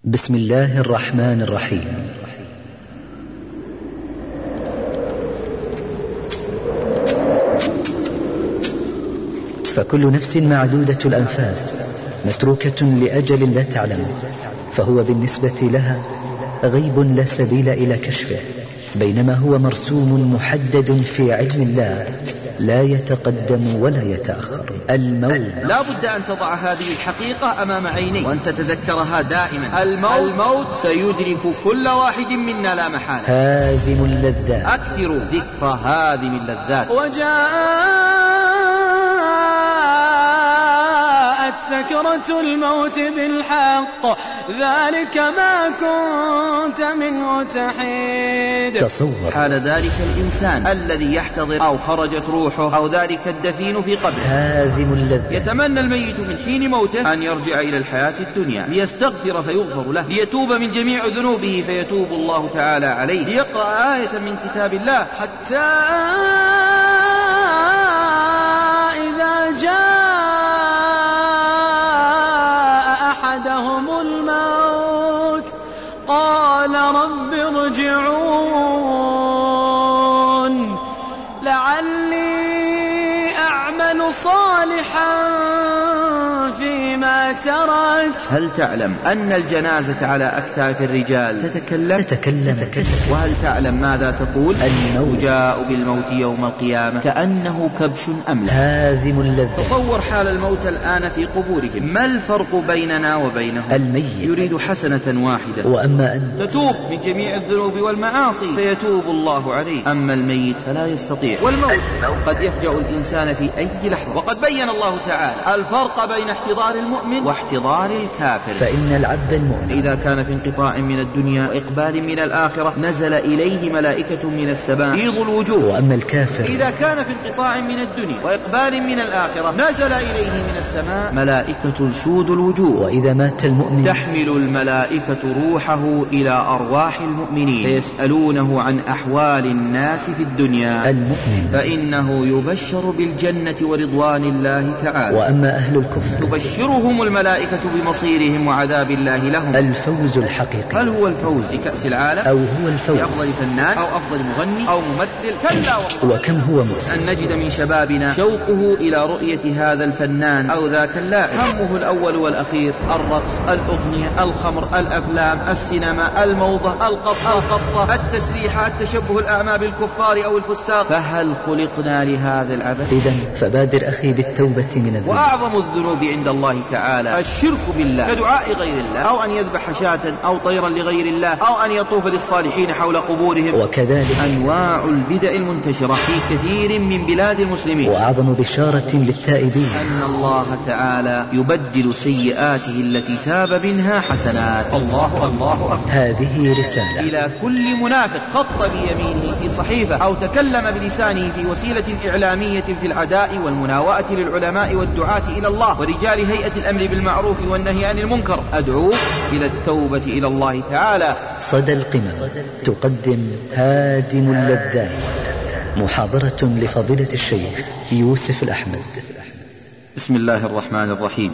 بسم الله الرحمن الرحيم. فكل نفس معدودة الأنفاس متروكة لأجل لا تعلم، فهو بالنسبة لها غيب لا سبيل إلى كشفه، بينما هو مرسوم محدد في علم الله لا يتقدم ولا يتأخر. الموت لا بد أن تضع هذه الحقيقة أمام عينيك وأن تتذكرها دائما. الموت سيدرك كل واحد منا لا محالة. هازم اللذات، أكثر ذكر هازم اللذات. وجاءت سكرة الموت بالحق ذلك ما كنت منه تحيد. تصور حال ذلك الإنسان الذي يحتضر أو خرجت روحه أو ذلك الدفين في قبره. هازم اللذات. يتمنى الميت من حين موته أن يرجع إلى الحياة الدنيا ليستغفر فيغفر له، ليتوب من جميع ذنوبه فيتوب الله تعالى عليه، ليقرأ آية من كتاب الله، حتى إذا جاء أحدهم الموت قال رب ارجعون لعلي أعمل صالحا فيما ترك. هل تعلم أن الجنازة على أكتاف الرجال تتكلم. وهل تعلم ماذا تقول؟ الموت جاء بالموت يوم القيامة كأنه كبش أملح. هازم اللذات. تصور حال الموت الآن في قبورهم، ما الفرق بيننا وبينهم؟ الميت يريد حسنة واحدة، وأما أنت تتوب من جميع الذنوب والمعاصي فيتوب الله عليه، أما الميت فلا يستطيع. والموت قد يفجأ الإنسان في أي لحظة، وقد بين الله تعالى الفرق بين احتضار المؤمن واحتضار الكافر. فإن العبد المؤمن إذا كان في انقطاع من الدنيا وإقبال من الآخرة نزل إليه ملائكة من السماء بيض الوجوه، وأما الكافر إذا كان في انقطاع من الدنيا وإقبال من الآخرة نزل إليه من السماء ملائكة سود الوجوه. وإذا مات المؤمن تحمل الملائكة روحه إلى أرواح المؤمنين فيسألونه عن أحوال الناس في الدنيا. المؤمن فإنه يبشر بالجنة ورضوان الله تعالى. وأما أهل الكفر تبشرهم الملائكة بمصيرهم وعذاب الله لهم. الفوز الحقيقي. هل هو الفوز بكأس العالم، أو هو الفوز بأفضل فنان، أو أفضل مغني، أو ممثل؟ كلا والله. وكم هو مؤسف أن نجد من شبابنا شوقه إلى رؤية هذا الفنان أو ذاك اللاعب، همه الأول والأخير الرقص، الأغنية، الخمر، الأفلام، السينما، الموضة، القصة، التسريحة، التشبه الأعمى بالكفار أو الفساق. فهل خلقنا لهذا العبث؟ إذن فبادر أخي بالتوبة من الذنوب. وأعظم الذنوب عند الله تعالى الشرك بالله، كدعاء غير الله، أو أن يذبح شاة أو طيرا لغير الله، أو أن يطوف للصالحين حول قبورهم. وكذلك أنواع البدع المنتشرة في كثير من بلاد المسلمين. وأعظم بشارة للتائبين أن الله تعالى يبدل سيئاته التي تاب منها حسنات. الله أكبر. هذه رسالة إلى كل منافق خط بيمينه في صحيفة أو تكلم بلسانه في وسيلة إعلامية في العداء والمناوئة للعلماء والدعاة إلى الله ورجال هيئة الأمر بالمعروف والنهي عن المنكر. أدعوك إلى التوبة إلى الله تعالى. صدى القمم تقدم هادم اللذات، محاضرة لفضيلة الشيخ يوسف الأحمد. بسم الله الرحمن الرحيم.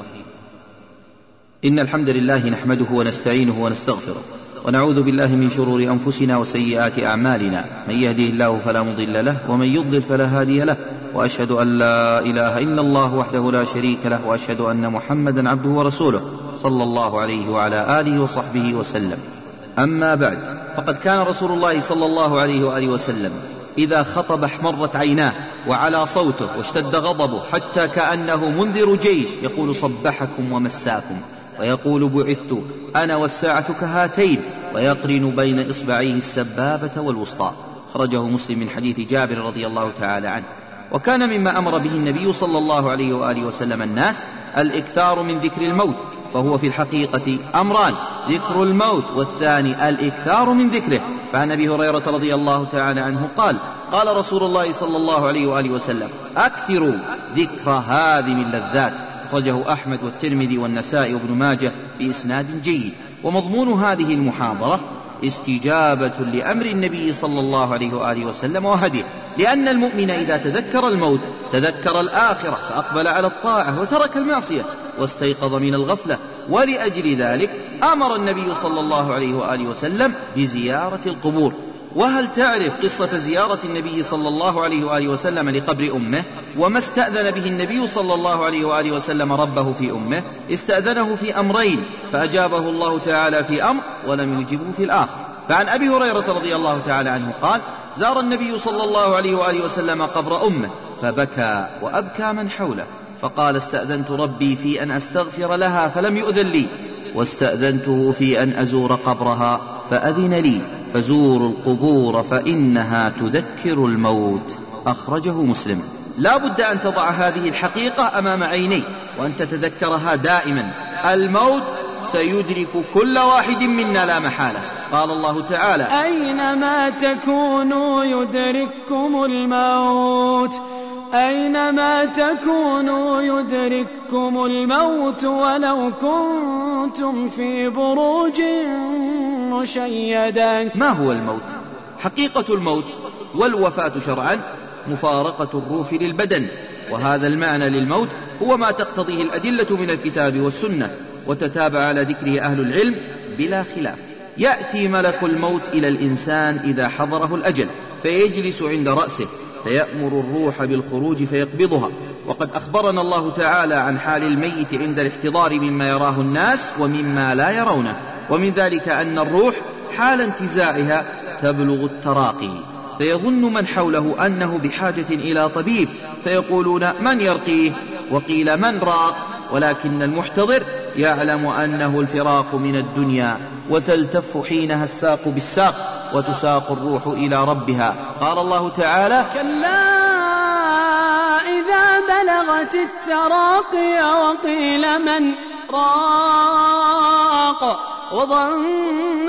إن الحمد لله نحمده ونستعينه ونستغفره، ونعوذ بالله من شرور أنفسنا وسيئات أعمالنا، من يهده الله فلا مضل له ومن يضلل فلا هادي له، وأشهد أن لا إله إلا الله وحده لا شريك له، وأشهد أن محمدا عبده ورسوله صلى الله عليه وعلى آله وصحبه وسلم. أما بعد، فقد كان رسول الله صلى الله عليه وآله وسلم إذا خطب احمرت عيناه وعلى صوته واشتد غضبه حتى كأنه منذر جيش، يقول صبحكم ومساكم، ويقول بعثت أنا والساعة كهاتين، ويقرن بين إصبعيه السبابة والوسطى. خرجه مسلم من حديث جابر رضي الله تعالى عنه. وكان مما أمر به النبي صلى الله عليه وآله وسلم الناس الإكثار من ذكر الموت، فهو في الحقيقة أمران: ذكر الموت، والثاني الإكثار من ذكره. فعن أبي هريرة رضي الله تعالى عنه قال: قال رسول الله صلى الله عليه وآله وسلم: أكثروا ذكر هذه اللذات. أخرجه أحمد والترمذي والنسائي وابن ماجه بإسناد جيد. ومضمون هذه المحاضرة استجابة لأمر النبي صلى الله عليه وآله وسلم وهديه، لأن المؤمن إذا تذكر الموت تذكر الآخرة فأقبل على الطاعة وترك المعصية، واستيقظ من الغفلة ولأجل ذلك أمر النبي صلى الله عليه وآله وسلم بزيارة القبور. وهل تعرف قصة زيارة النبي صلى الله عليه وآله وسلم لقبر أمه وما استأذن به النبي صلى الله عليه وآله وسلم ربه في أمه؟ استأذنه في أمرين فأجابه الله تعالى في أمر ولم يجبه في الآخر. فعن أبي هريرة رضي الله تعالى عنه قال: زار النبي صلى الله عليه وآله وسلم قبر أمه فبكى وأبكى من حوله، فقال: استأذنت ربي في أن أستغفر لها فلم يؤذن لي، واستأذنته في أن أزور قبرها فأذن لي، فزوروا القبور فإنها تذكر الموت. أخرجه مسلم. لا بد أن تضع هذه الحقيقة أمام عينيك وأن تتذكرها دائما. الموت سيدرك كل واحد منا لا محالة. قال الله تعالى: أينما تكونوا يدرككم الموت، أينما تكونوا يدرككم الموت ولو كنتم في بروج مشيدة. ما هو الموت؟ حقيقة الموت والوفاة شرعا مفارقة الروح للبدن، وهذا المعنى للموت هو ما تقتضيه الأدلة من الكتاب والسنة، وتتابع على ذكره أهل العلم بلا خلاف. يأتي ملك الموت إلى الإنسان إذا حضره الأجل فيجلس عند رأسه فيأمر الروح بالخروج فيقبضها. وقد أخبرنا الله تعالى عن حال الميت عند الاحتضار مما يراه الناس ومما لا يرونه، ومن ذلك أن الروح حال انتزاعها تبلغ التراقي، فيظن من حوله أنه بحاجة إلى طبيب فيقولون: من يرقيه؟ وقيل: من راق؟ ولكن المحتضر يعلم أنه الفراق من الدنيا، وتلتف حينها الساق بالساق وتساق الروح إلى ربها. قال الله تعالى: كلا إذا بلغت التراقي وقيل من راق وظن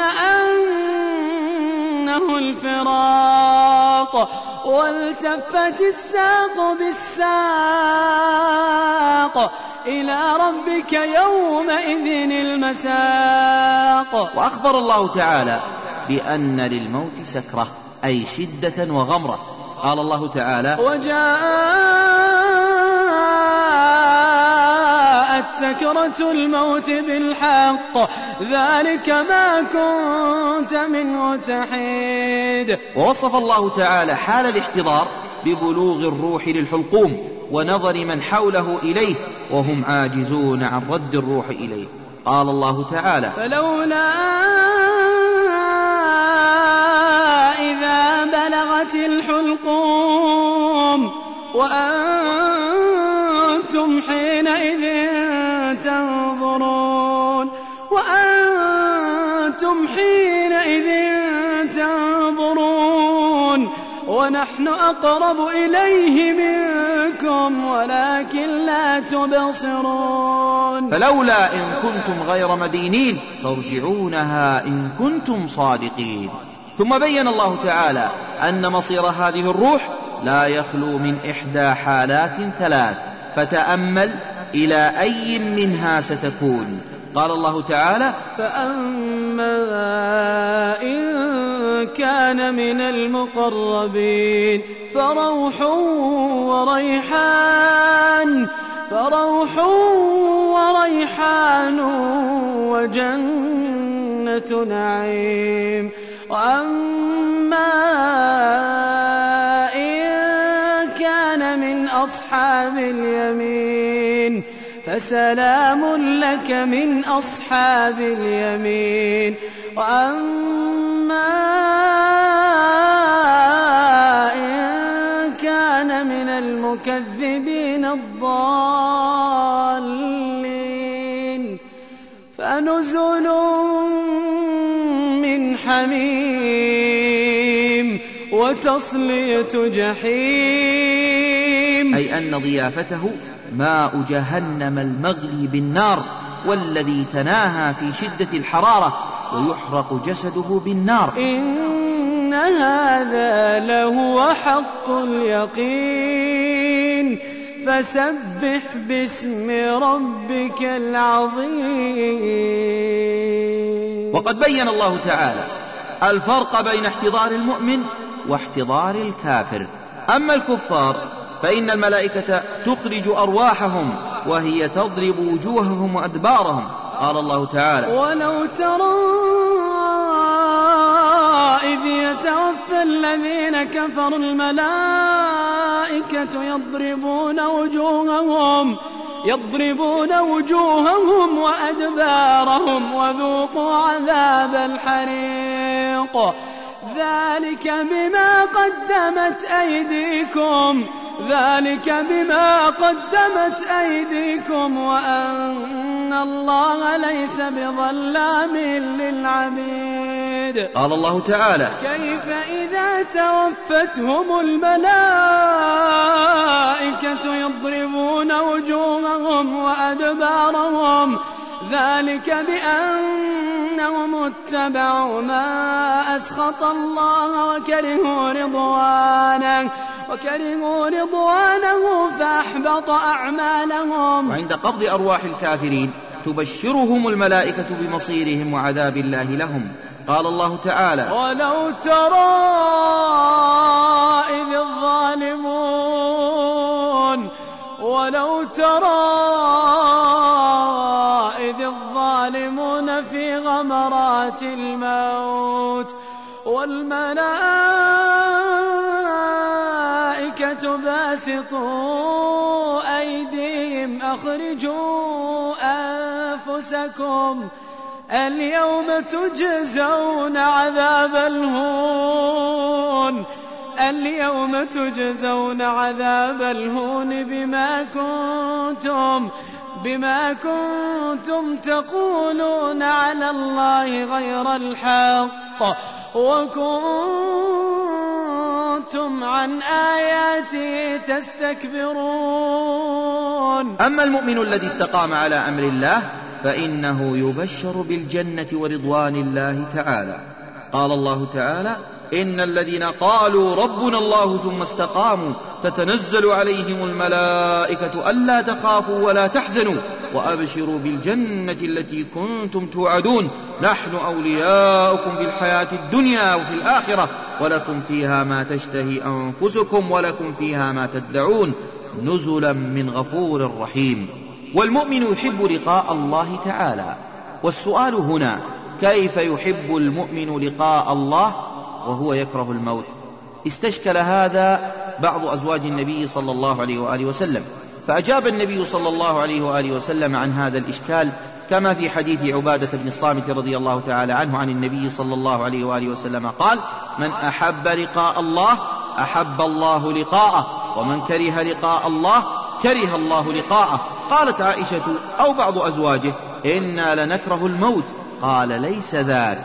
أنه الفراق والتفت الساق بالساق إلى ربك يومئذ المساق. وأخبر الله تعالى بأن للموت سكرة أي شدة وغمرة. قال الله تعالى: وجاءت سكرة الموت بالحق ذلك ما كنت منه تحيد. ووصف الله تعالى حال الاحتضار ببلوغ الروح للحلقوم ونظر من حوله إليه وهم عاجزون عن رد الروح إليه. قال الله تعالى: فلولا إذا بلغت الحلقوم وأنتم حينئذ تنظرون ونحن أقرب إليه منكم ولكن لا تبصرون. فلولا إن كنتم غير مدينين ترجعونها إن كنتم صادقين. ثم بين الله تعالى أن مصير هذه الروح لا يخلو من إحدى حالات ثلاث، فتأمل إلى أي منها ستكون. قال الله تعالى: فأما إن كان من المقربين فروح وريحان وجنة نعيم. وأما إن كان من أصحاب اليمين فسلام لك من أصحاب اليمين. وأما إن كان من المكذبين الضالين فنزل من حميم وتصلية جحيم. أي أن ضيافته ماء جهنم المغلي بالنار والذي تناهى في شدة الحرارة ويحرق جسده بالنار. إن هذا لهو حق اليقين فسبح باسم ربك العظيم. وقد بين الله تعالى الفرق بين احتضار المؤمن واحتضار الكافر. أما الكفار فإن الملائكة تخرج أرواحهم وهي تضرب وجوههم وأدبارهم قال الله تعالى: ولو ترى إذ يتوفى الذين كفروا الملائكة يضربون وجوههم وأدبارهم وذوقوا عذاب الحريق ذلك بما قدمت أيديكم وأن الله ليس بظلام للعبيد. قال الله تعالى: كيف إذا توفتهم الملائكة يضربون وجوههم وأدبارهم ذلك بأنهم اتبعوا ما أسخط الله وكرهوا رضوانه فأحبط أعمالهم. وعند قبض أرواح الكافرين تبشرهم الملائكة بمصيرهم وعذاب الله لهم. قال الله تعالى: ولو ترى إذ الظالمون في غمرات الموت والملائكة باسطوا أيديهم أخرجوا أنفسكم اليوم تجزون عذاب الهون بما كنتم تقولون على الله غير الحق وكنتم عن آياته تستكبرون. أما المؤمن الذي استقام على أمر الله فإنه يبشر بالجنة ورضوان الله تعالى. قال الله تعالى: إن الذين قالوا ربنا الله ثم استقاموا تتنزل عليهم الملائكة ألا تخافوا ولا تحزنوا وأبشروا بالجنة التي كنتم توعدون نحن أولياؤكم في الحياة الدنيا وفي الآخرة ولكم فيها ما تشتهي أنفسكم ولكم فيها ما تدعون نزلا من غفور رحيم. والمؤمن يحب لقاء الله تعالى. والسؤال هنا: كيف يحب المؤمن لقاء الله وهو يكره الموت؟ استشكل هذا بعض أزواج النبي صلى الله عليه وآله وسلم، فأجاب النبي صلى الله عليه وآله وسلم عن هذا الإشكال كما في حديث عبادة بن الصامت رضي الله تعالى عنه عن النبي صلى الله عليه وآله وسلم قال: من أحب لقاء الله أحب الله لقاءه ومن كره لقاء الله كره الله لقاءه. قالت عائشة أو بعض أزواجه: إنا لنكره الموت. قال: ليس ذاك،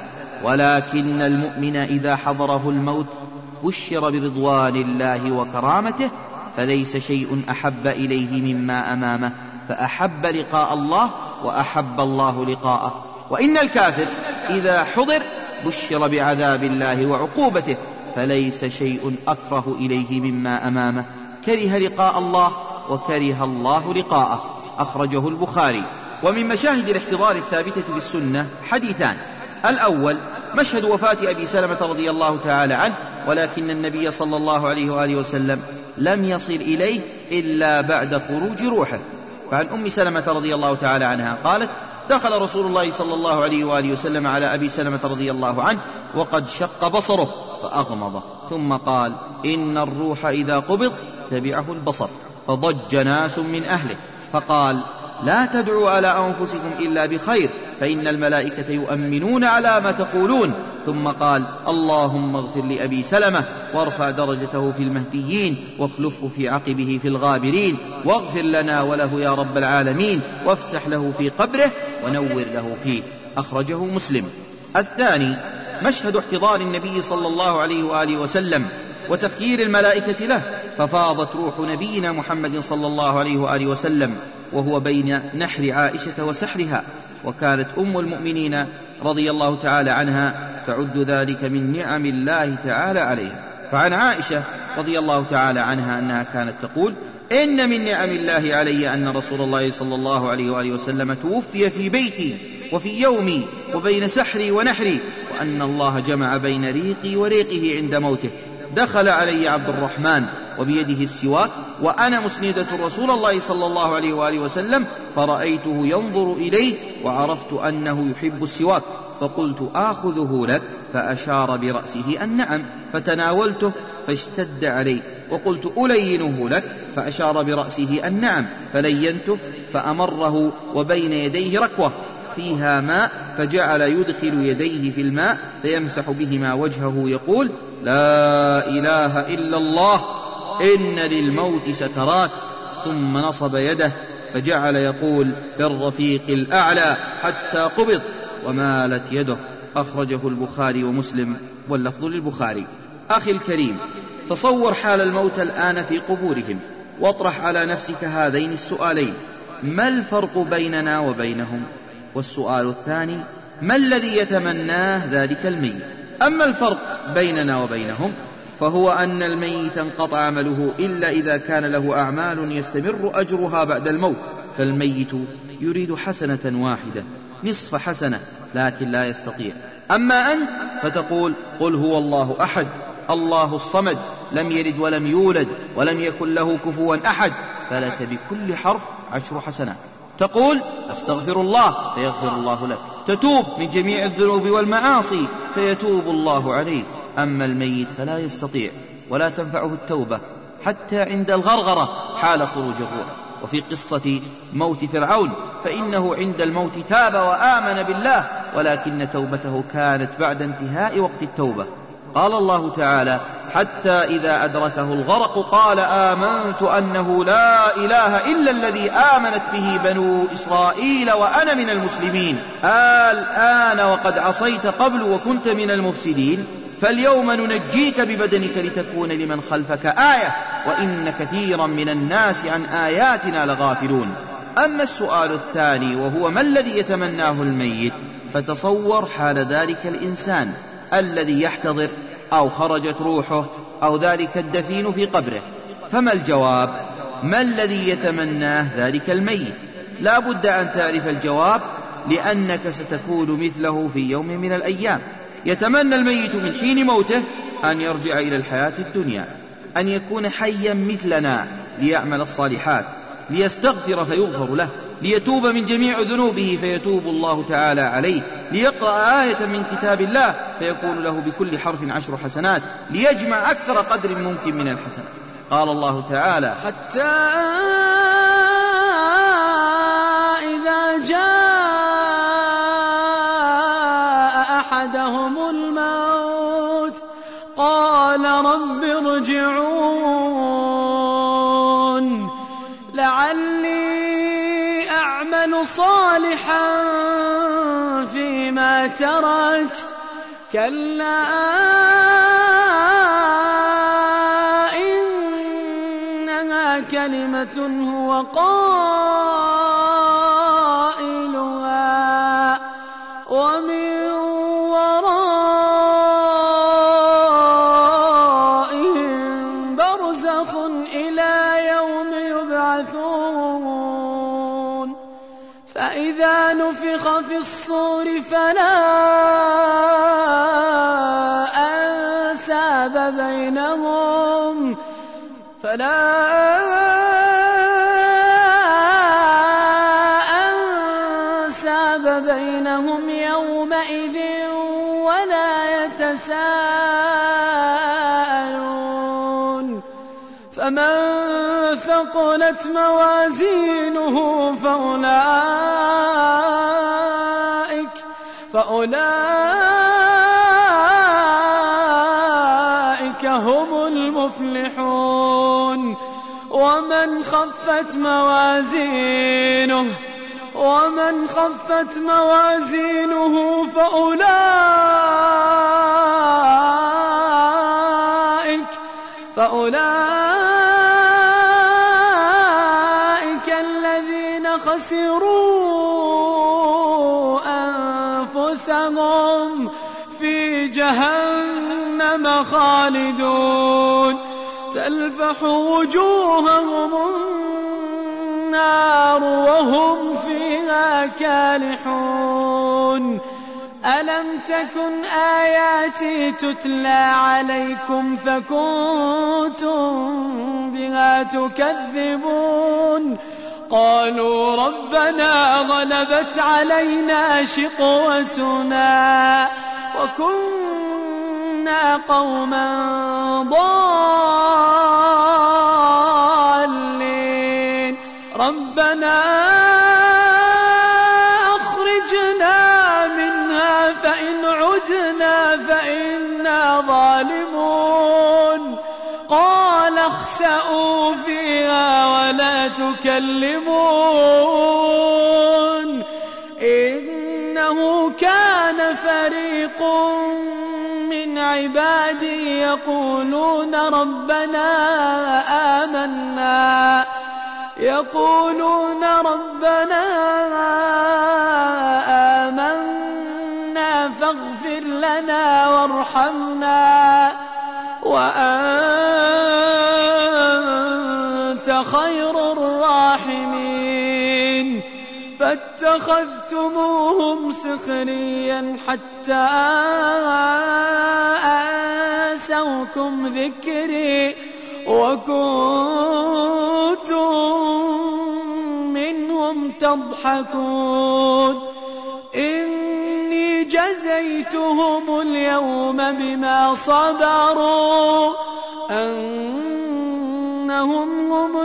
ولكن المؤمن إذا حضره الموت بشر برضوان الله وكرامته فليس شيء أحب إليه مما أمامه فأحب لقاء الله وأحب الله لقاءه. وإن الكافر إذا حضر بشر بعذاب الله وعقوبته فليس شيء أكره إليه مما أمامه كره لقاء الله وكره الله لقاءه. أخرجه البخاري. ومن مشاهد الاحتضار الثابتة في السنة حديثان: الأول مشهد وفاة أبي سلمة رضي الله تعالى عنه، ولكن النبي صلى الله عليه وآله وسلم لم يصل إليه إلا بعد خروج روحه. فعن أم سلمة رضي الله تعالى عنها قالت: دخل رسول الله صلى الله عليه وآله وسلم على أبي سلمة رضي الله عنه وقد شق بصره فأغمض، ثم قال: إن الروح إذا قبض تبعه البصر. فضج ناس من أهله فقال: لا تدعوا على أنفسكم إلا بخير فإن الملائكة يؤمنون على ما تقولون. ثم قال: اللهم اغفر لأبي سلمة وارفع درجته في المهديين واخلفه في عقبه في الغابرين واغفر لنا وله يا رب العالمين وافسح له في قبره ونور له فيه. أخرجه مسلم. الثاني مشهد احتضار النبي صلى الله عليه وآله وسلم وتخيير الملائكة له، ففاضت روح نبينا محمد صلى الله عليه وآله وسلم وهو بين نحر عائشة وسحرها، وكانت أم المؤمنين رضي الله تعالى عنها تعد ذلك من نعم الله تعالى عليها. فعن عائشة رضي الله تعالى عنها أنها كانت تقول: إن من نعم الله علي أن رسول الله صلى الله عليه وآله وسلم توفي في بيتي وفي يومي وبين سحري ونحري، وأن الله جمع بين ريقي وريقه عند موته. دخل علي عبد الرحمن وبيده السواك وأنا مسندة رسول الله صلى الله عليه وآله وسلم، فرأيته ينظر إليه وعرفت أنه يحب السواك، فقلت آخذه لك؟ فأشار برأسه أن نعم، فتناولته فاشتد عليه، وقلت ألينه لك؟ فأشار برأسه أن نعم، فلينته، فأمره وبين يديه ركوة فيها ماء، فجعل يدخل يديه في الماء فيمسح بهما وجهه يقول: لا إله إلا الله، إن للموت سكرات. ثم نصب يده فجعل يقول: في الرفيق الأعلى حتى قبض، ومالت يده. أخرجه البخاري ومسلم، واللفظ للبخاري. أخي الكريم، تصور حال الموتى الآن في قبورهم، واطرح على نفسك هذين السؤالين: ما الفرق بيننا وبينهم؟ والسؤال الثاني: ما الذي يتمناه ذلك الميت؟ أما الفرق بيننا وبينهم فهو أن الميت انقطع عمله إلا إذا كان له أعمال يستمر أجرها بعد الموت، فالميت يريد حسنة واحدة، نصف حسنة، لكن لا يستطيع. أما أنت فتقول: قل هو الله أحد الله الصمد لم يلد ولم يولد ولم يكن له كفوا أحد، فلك بكل حرف 10 حسنات. تقول: أستغفر الله فيغفر الله لك. تتوب من جميع الذنوب والمعاصي فيتوب الله عليك. أما الميت فلا يستطيع ولا تنفعه التوبة حتى عند الغرغرة حال خروج الروح. وفي قصة موت فرعون فإنه عند الموت تاب وآمن بالله، ولكن توبته كانت بعد انتهاء وقت التوبة. قال الله تعالى: حتى إذا أدركه الغرق قال آمنت أنه لا إله إلا الذي آمنت به بنو إسرائيل وأنا من المسلمين. الآن وقد عصيت قبل وكنت من المفسدين، فاليوم ننجيك ببدنك لتكون لمن خلفك آية وإن كثيرا من الناس عن آياتنا لغافلون. أما السؤال الثاني وهو ما الذي يتمناه الميت، فتصور حال ذلك الإنسان الذي يحتضر أو خرجت روحه أو ذلك الدفين في قبره، فما الجواب؟ ما الذي يتمناه ذلك الميت؟ لا بد أن تعرف الجواب، لأنك ستكون مثله في يوم من الأيام. يتمنى الميت من حين موته أن يرجع إلى الحياة الدنيا، أن يكون حيا مثلنا ليعمل الصالحات، ليستغفر فيغفر له، ليتوب من جميع ذنوبه فيتوب الله تعالى عليه، ليقرأ آية من كتاب الله فيكون له بكل حرف 10 حسنات، ليجمع أكثر قدر ممكن من الحسنات. قال الله تعالى: حتى إذا جاء أحدهم الموت قال رب ارجعون لعلي أعمل صالحا فيما تركت، كلا إنها كلمة هو قائلها ومن ورائهم برزخ إلى يوم يبعثون، فإذا نفخ في الصور فلا أنساب بينهم يومئذ ولا يتساءلون، فمن ثقلت موازينه فأولئك هم المفلحون. ومن خفت موازينه فأولئك الذين خسروا أنفسهم في جهنم خالدون، تلفح وجوههم النار وهم فيها كالحون، ألم تكن آياتي تتلى عليكم فكنتم بها تكذبون قالوا ربنا غلبت علينا شقوتنا وكنا قوما ضالين ربنا أخرجنا منها فإن عدنا فإنا ظالمون قال اخسئوا فيها ولا تكلمون إنه كان فريق من عبادي يقولون ربنا آمنا فاغفر لنا وارحمنا وأنت خير الراحمين فاتخذتموهم سخريا حتى أنسوكم ذكري وكنتم منهم تضحكون إني جزيتهم اليوم بما صبروا أنهم هم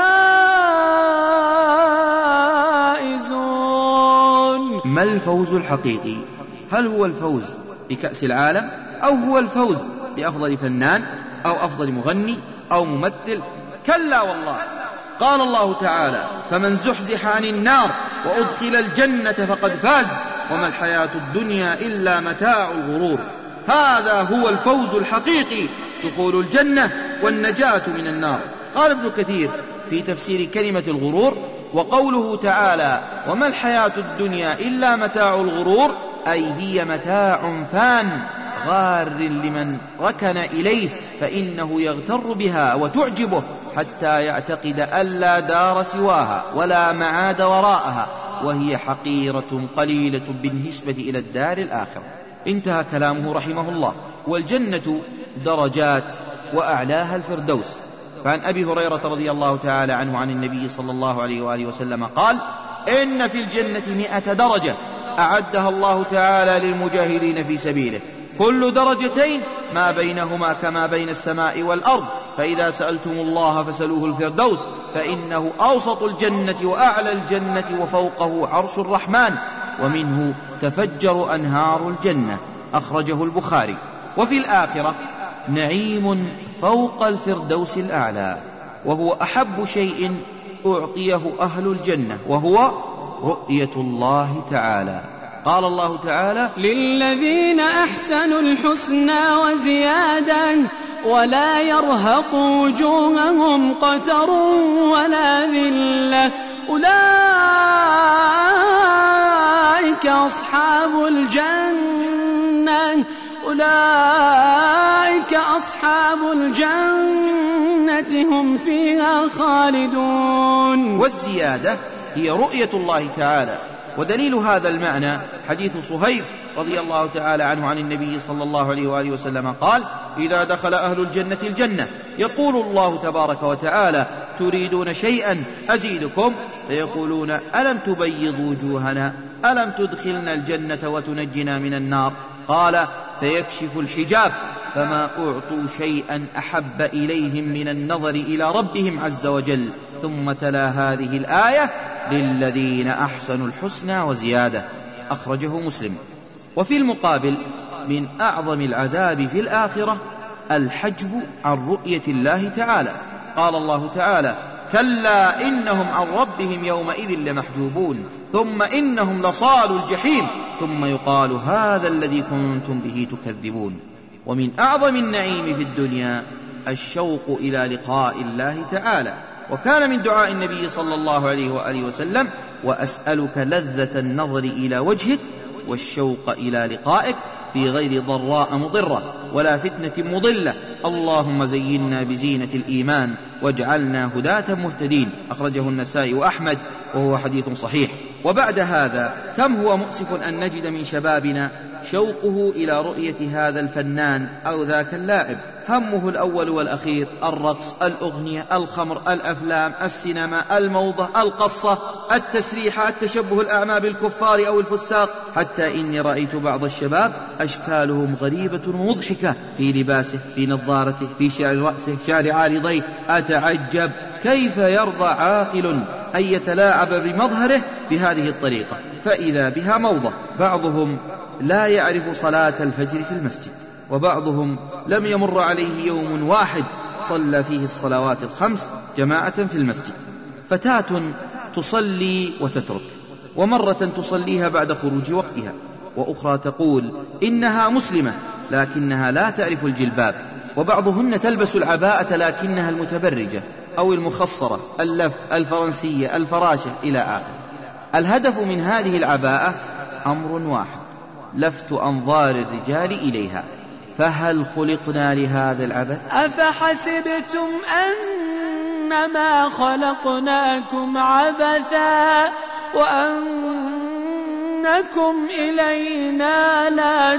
الفائزون. ما الفوز الحقيقي؟ هل هو الفوز بكأس العالم أو هو الفوز بأفضل فنان أو أفضل مغني أو ممثل؟ كلا والله. قال الله تعالى فمن زحزح عن النار وأدخل الجنة فقد فاز وما الحياة الدنيا إلا متاع الغرور. هذا هو الفوز الحقيقي، دخول الجنة والنجاة من النار. قال ابن كثير في تفسير كلمة الغرور وقوله تعالى وما الحياة الدنيا إلا متاع الغرور أي هي متاع فان غار لمن ركن إليه فإنه يغتر بها وتعجبه حتى يعتقد أن لا دار سواها ولا معاد وراءها وهي حقيرة قليلة بالنسبة إلى الدار الآخرة. انتهى كلامه رحمه الله. والجنة درجات وأعلاها الفردوس. فعن أبي هريرة رضي الله تعالى عنه عن النبي صلى الله عليه وآله وسلم قال إن في الجنة 100 درجة أعدها الله تعالى للمجاهدين في سبيله كل درجتين ما بينهما كما بين السماء والأرض فإذا سألتم الله فسألوه الفردوس فإنه أوسط الجنة وأعلى الجنة وفوقه عرش الرحمن ومنه تفجر أنهار الجنة. أخرجه البخاري. وفي الآخرة نعيم فوق الفردوس الأعلى وهو أحب شيء أعطيه أهل الجنة وهو رؤية الله تعالى. قال الله تعالى للذين أحسنوا الحسنى وزيادة ولا يرهق وجوههم قتر ولا ذلة أولئك أصحاب الجنة هم فيها خالدون. والزيادة هي رؤية الله تعالى. ودليل هذا المعنى حديث صهيب رضي الله تعالى عنه عن النبي صلى الله عليه وآله وسلم قال إذا دخل أهل الجنة الجنة يقول الله تبارك وتعالى تريدون شيئا أزيدكم فيقولون ألم تبيض وجوهنا ألم تدخلنا الجنة وتنجنا من النار قال فيكشف الحجاب فما أعطوا شيئا أحب إليهم من النظر إلى ربهم عز وجل. ثم تلا هذه الآية للذين أحسنوا الحسنى وزيادة. أخرجه مسلم. وفي المقابل من أعظم العذاب في الآخرة الحجب عن رؤية الله تعالى. قال الله تعالى كلا إنهم عن ربهم يومئذ لمحجوبون ثم إنهم لصالوا الجحيم ثم يقال هذا الذي كنتم به تكذبون. ومن أعظم النعيم في الدنيا الشوق إلى لقاء الله تعالى. وكان من دعاء النبي صلى الله عليه وآله وسلم وأسألك لذة النظر إلى وجهك والشوق إلى لقائك في غير ضراء مضرة ولا فتنة مضلة اللهم زينا بزينة الإيمان واجعلنا هداة مهتدين. أخرجه النسائي وأحمد وهو حديث صحيح. وبعد هذا كم هو مؤسف أن نجد من شبابنا شوقه إلى رؤية هذا الفنان أو ذاك اللاعب، همه الأول والأخير الرقص، الأغنية، الخمر، الأفلام، السينما، الموضة، القصة، التسريحة، التشبه الأعمى بالكفار أو الفساق. حتى إني رأيت بعض الشباب أشكالهم غريبة ومضحكة في لباسه، في نظارته، في شعر رأسه، شعر عارضيه. أتعجب كيف يرضى عاقل أن يتلاعب بمظهره بهذه الطريقة، فإذا بها موضة. بعضهم لا يعرف صلاة الفجر في المسجد، وبعضهم لم يمر عليه يوم واحد صلى فيه الصلوات الخمس جماعة في المسجد. فتاة تصلي وتترك، ومرة تصليها بعد خروج وقتها، وأخرى تقول إنها مسلمة لكنها لا تعرف الجلباب، وبعضهن تلبس العباءة لكنها المتبرجة أو المخصرة، اللف، الفرنسية، الفراشة إلى آخر. الهدف من هذه العباءة أمر واحد: لفت أنظار الرجال إليها. فهل خلقنا لهذا العبث؟ أفحسبتم أنما خلقناكم عبثا وأنكم إلينا لا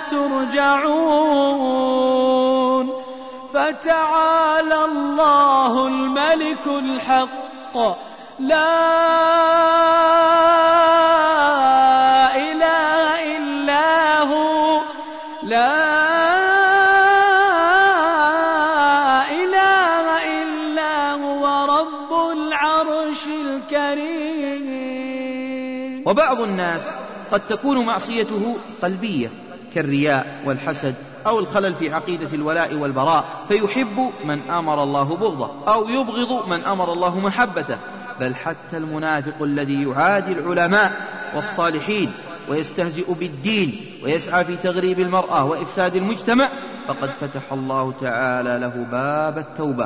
ترجعون. فتعالى الله الملك الحق، لا إله إلا هو، لا إله إلا هو رب العرش الكريم. وبعض الناس قد تكون معصيته قلبية كالرياء والحسد أو الخلل في عقيدة الولاء والبراء، فيحب من أمر الله بغضه أو يبغض من أمر الله محبته. بل حتى المنافق الذي يعادي العلماء والصالحين ويستهزئ بالدين ويسعى في تغريب المرأة وإفساد المجتمع، فقد فتح الله تعالى له باب التوبة.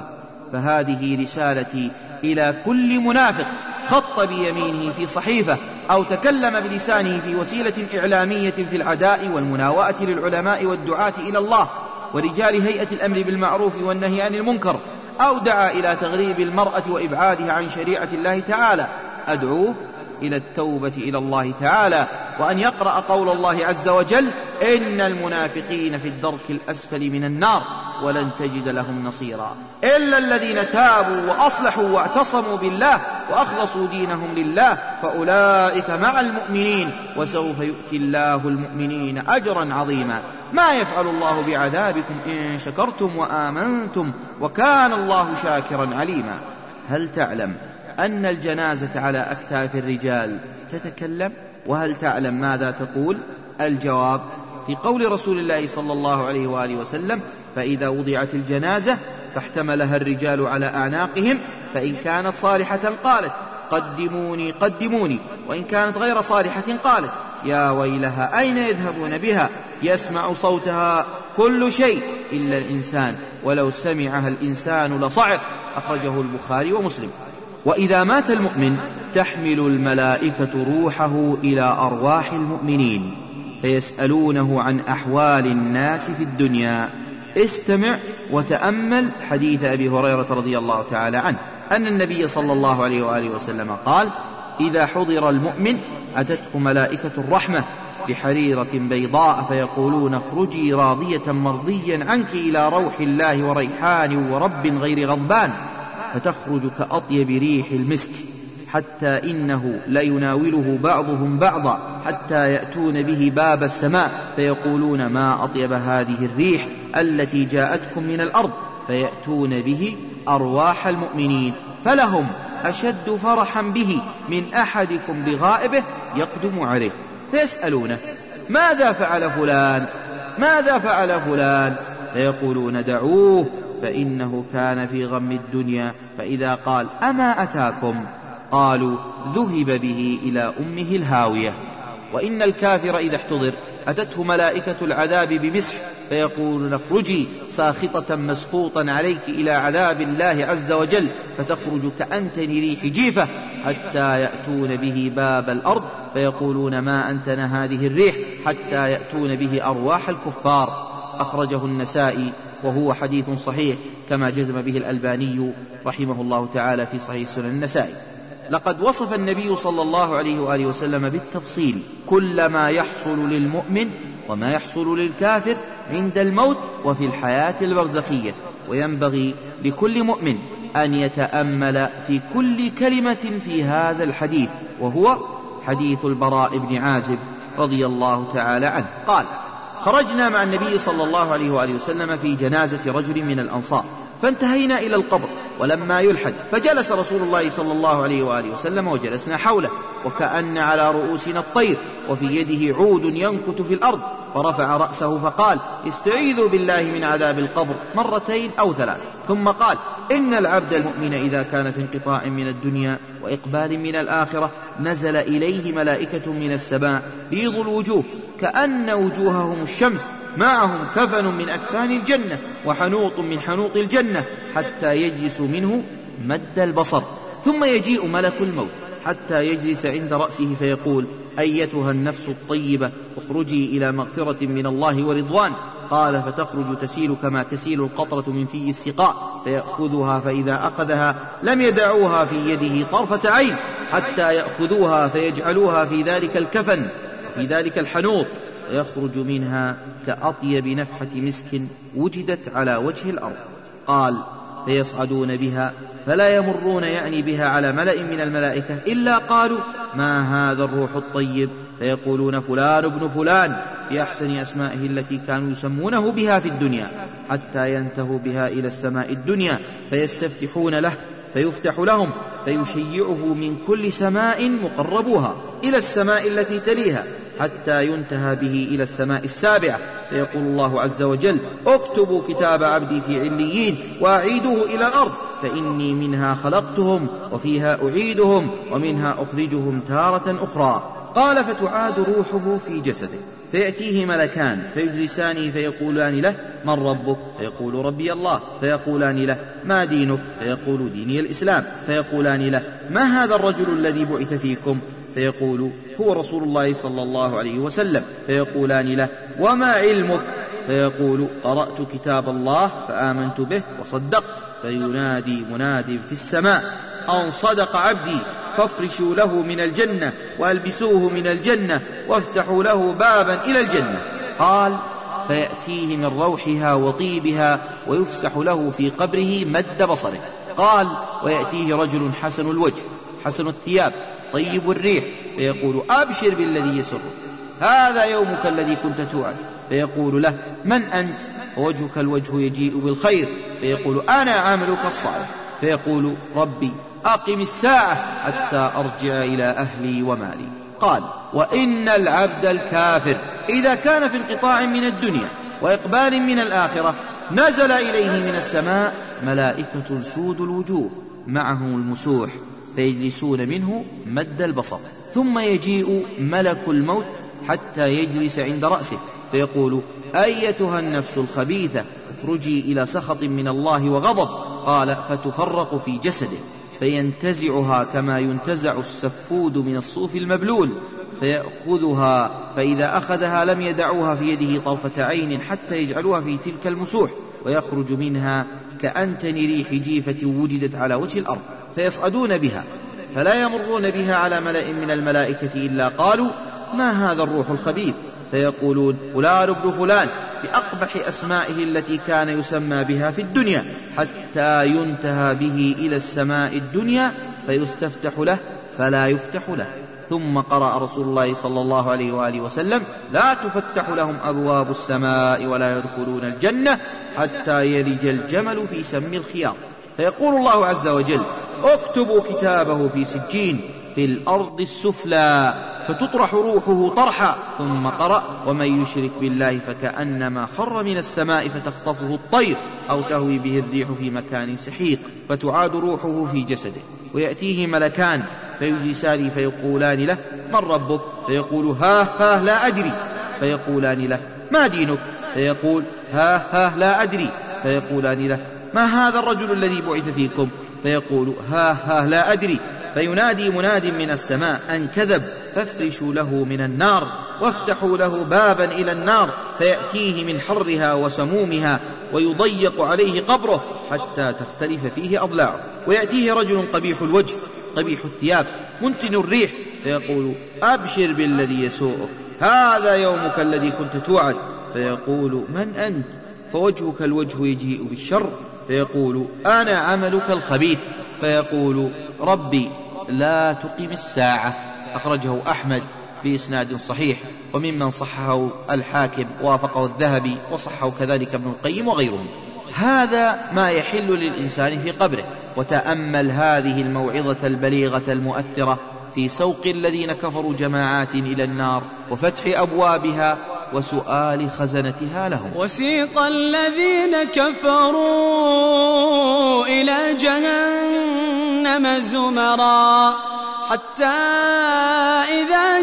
فهذه رسالتي إلى كل منافق خط بيمينه في صحيفة أو تكلم بلسانه في وسيلة إعلامية في العداء والمناوئة للعلماء والدعاة إلى الله ورجال هيئة الأمر بالمعروف والنهي عن المنكر، أو دعا إلى تغريب المرأة وإبعادها عن شريعة الله تعالى. أدعوه إلى التوبة إلى الله تعالى، وأن يقرأ قول الله عز وجل: إن المنافقين في الدرك الأسفل من النار ولن تجد لهم نصيرا إلا الذين تابوا وأصلحوا واعتصموا بالله وأخلصوا دينهم لله فأولئك مع المؤمنين وسوف يؤتي الله المؤمنين أجرا عظيما. ما يفعل الله بعذابكم إن شكرتم وآمنتم وكان الله شاكرا عليما. هل تعلم أن الجنازة على أكتاف الرجال تتكلم؟ وهل تعلم ماذا تقول؟ الجواب في قول رسول الله صلى الله عليه وآله وسلم: فإذا وضعت الجنازة فاحتملها الرجال على أعناقهم، فإن كانت صالحة قالت: قدموني قدموني، وإن كانت غير صالحة قالت: يا ويلها أين يذهبون بها؟ يسمع صوتها كل شيء إلا الإنسان، ولو سمعها الإنسان لصعق. أخرجه البخاري ومسلم. وإذا مات المؤمن تحمل الملائكة روحه إلى أرواح المؤمنين فيسألونه عن أحوال الناس في الدنيا. استمع وتأمل حديث أبي هريرة رضي الله تعالى عنه أن النبي صلى الله عليه وآله وسلم قال: إذا حضر المؤمن أتته ملائكة الرحمة بحريرة بيضاء فيقولون: اخرجي راضية مرضيا عنك إلى روح الله وريحان ورب غير غضبان، فتخرج كأطيب ريح المسك، حتى إنه ليناوله بعضهم بعضا حتى يأتون به باب السماء فيقولون: ما أطيب هذه الريح التي جاءتكم من الأرض، فيأتون به أرواح المؤمنين فلهم أشد فرحا به من أحدكم بغائبه يقدم عليه، فيسألونه: ماذا فعل فلان؟ ماذا فعل فلان؟ فيقولون: دعوه فإنه كان في غم الدنيا. فإذا قال: أما أتاكم؟ قالوا: ذهب به إلى أمه الهاوية. وإن الكافر إذا احتضر أتته ملائكة العذاب بمسح فيقولون: اخرجي ساخطة مسخوطا عليك إلى عذاب الله عز وجل، فتخرج كأنتن ريح جيفة، حتى يأتون به باب الأرض فيقولون: ما أنتن هذه الريح، حتى يأتون به أرواح الكفار. أخرجه النسائي وهو حديث صحيح كما جزم به الألباني رحمه الله تعالى في صحيح سنن النسائي. لقد وصف النبي صلى الله عليه وآله وسلم بالتفصيل كل ما يحصل للمؤمن وما يحصل للكافر عند الموت وفي الحياة البرزخية، وينبغي لكل مؤمن أن يتأمل في كل كلمة في هذا الحديث، وهو حديث البراء بن عازب رضي الله تعالى عنه قال: خرجنا مع النبي صلى الله عليه وآله وسلم في جنازة رجل من الأنصار، فانتهينا إلى القبر ولما يلحد، فجلس رسول الله صلى الله عليه وآله وسلم وجلسنا حوله، وكأن على رؤوسنا الطير، وفي يده عود ينكت في الأرض، فرفع رأسه فقال: استعيذوا بالله من عذاب القبر مرتين أو ثلاث، ثم قال: إن العبد المؤمن إذا كان في انقطاع من الدنيا وإقبال من الآخرة نزل إليه ملائكة من السماء بيض الوجوه كأن وجوههم الشمس، معهم كفن من أكفان الجنة وحنوط من حنوط الجنة، حتى يجلس منه مد البصر، ثم يجيء ملك الموت حتى يجلس عند رأسه فيقول: أيتها النفس الطيبة اخرجي إلى مغفرة من الله ورضوان. قال: فتخرج تسيل كما تسيل القطرة من في السقاء، فيأخذها، فإذا أخذها لم يدعوها في يده طرفة عين حتى يأخذوها فيجعلوها في ذلك الكفن في ذلك الحنوط، ويخرج منها كأطيب نفحة مسك وجدت على وجه الأرض. قال: فيصعدون بها فلا يمرون يعني بها على ملأ من الملائكة إلا قالوا: ما هذا الروح الطيب؟ فيقولون: فلان ابن فلان، بأحسن أسمائه التي كانوا يسمونه بها في الدنيا، حتى ينتهوا بها إلى السماء الدنيا، فيستفتحون له فيفتح لهم، فيشيعه من كل سماء مقربوها إلى السماء التي تليها، حتى ينتهى به إلى السماء السابعة، فيقول الله عز وجل: اكتبوا كتاب عبدي في عليين وأعيدوه إلى الأرض، فإني منها خلقتهم وفيها أعيدهم ومنها أخرجهم تارة أخرى. قال: فتعاد روحه في جسده، فيأتيه ملكان فيجلسانه فيقولان له: من ربك؟ فيقول: ربي الله. فيقولان له: ما دينك؟ فيقول: ديني الإسلام. فيقولان له: ما هذا الرجل الذي بعث فيكم؟ فيقول: هو رسول الله صلى الله عليه وسلم. فيقولان له: وما علمك؟ فيقول: قرأت كتاب الله فآمنت به وصدقت. فينادي مناد في السماء: أن صدق عبدي، فافرشوا له من الجنة وألبسوه من الجنة وافتحوا له بابا إلى الجنة. قال: فيأتيه من روحها وطيبها ويفسح له في قبره مد بصره. قال: ويأتيه رجل حسن الوجه حسن الثياب طيب الريح، فيقول: أبشر بالذي يسر، هذا يومك الذي كنت توعد. فيقول له: من أنت؟ ووجهك الوجه يجيء بالخير. فيقول: أنا عاملك الصالح. فيقول: ربي أقم الساعة حتى أرجع إلى أهلي ومالي. قال: وإن العبد الكافر إذا كان في انقطاع من الدنيا وإقبال من الآخرة نزل إليه من السماء ملائكة سود الوجوه معهم المسوح، فيجلسون منه مد البصر، ثم يجيء ملك الموت حتى يجلس عند رأسه، فيقول: أيتها النفس الخبيثة اخرجي إلى سخط من الله وغضب. قال: فتفرق في جسده، فينتزعها كما ينتزع السفود من الصوف المبلول، فيأخذها، فإذا أخذها لم يدعوها في يده طرفة عين حتى يجعلوها في تلك المسوح، ويخرج منها كأنتن ريح جيفة وجدت على وجه الأرض. فيصعدون بها فلا يمرون بها على ملأ من الملائكة إلا قالوا: ما هذا الروح الخبيث؟ فيقولون: فلان ابن فلان، بأقبح أسمائه التي كان يسمى بها في الدنيا، حتى ينتهى به إلى السماء الدنيا فيستفتح له فلا يفتح له. ثم قرأ رسول الله صلى الله عليه وآله وسلم: لا تفتح لهم أبواب السماء ولا يدخلون الجنة حتى يلج الجمل في سم الخياط. فيقول الله عز وجل: اكتبوا كتابه في سجين في الأرض السفلى، فتطرح روحه طرحا. ثم قرأ: ومن يشرك بالله فكأنما خر من السماء فتخطفه الطير أو تهوي به الريح في مكان سحيق. فتعاد روحه في جسده، ويأتيه ملكان فيجلسان فيقولان له: من ربك؟ فيقول: ها لا أدري. فيقولان له: ما دينك؟ فيقول: ها لا أدري. فيقولان له: ما هذا الرجل الذي بعث فيكم؟ فيقول: ها لا أدري. فينادي مناد من السماء: أن كذب، فافرشوا له من النار وافتحوا له بابا إلى النار، فيأتيه من حرها وسمومها، ويضيق عليه قبره حتى تختلف فيه أضلاعه. ويأتيه رجل قبيح الوجه قبيح الثياب منتن الريح، فيقول أبشر بالذي يسوءك، هذا يومك الذي كنت توعد. فيقول من أنت؟ فوجهك الوجه يجيء بالشر، فيقول أنا عملك الخبيث. فيقول ربي لا تقم الساعة. أخرجه أحمد بإسناد صحيح، وممن صححه الحاكم وافقه الذهبي، وصححه كذلك ابن القيم وغيرهم. هذا ما يحل للإنسان في قبره. وتأمل هذه الموعظة البليغة المؤثرة في سوق الذين كفروا جماعات إلى النار، وفتح أبوابها، وسؤال خزنتها لهم. وسيق الذين كفروا إلى جهنم زمرا حتى إذا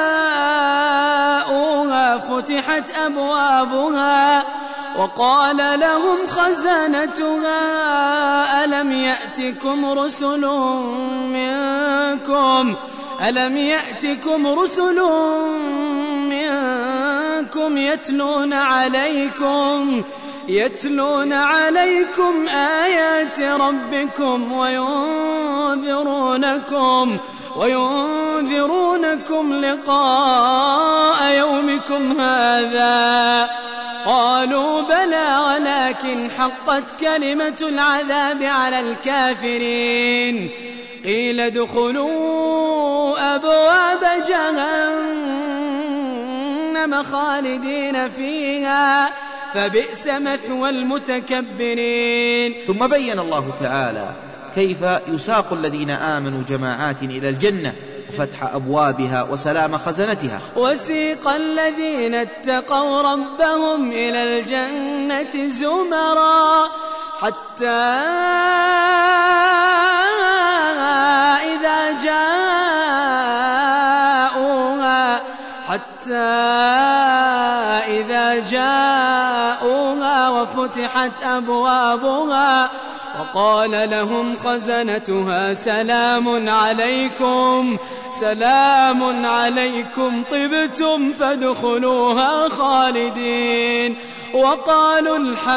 جاءوها فتحت أبوابها وقال لهم خزنتها ألم يأتكم رسل منكم يتلون عليكم آيات ربكم وينذرونكم لقاء يومكم هذا؟ قالوا بلى ولكن حقت كلمة العذاب على الكافرين. قيل ادخلوا أبواب جهنم خالدين فيها فبئس مثوى المتكبرين. ثم بين الله تعالى كيف يساق الذين آمنوا جماعات إلى الجنة، فتح أبوابها وسلام خزنتها. وسيق الذين اتقوا ربهم إلى الجنة زمرا حتى إذا جاءوها وفتحت أبوابها وقال لهم خزنتها سلام عليكم طبتم فادخلوها خالدين. وقالوا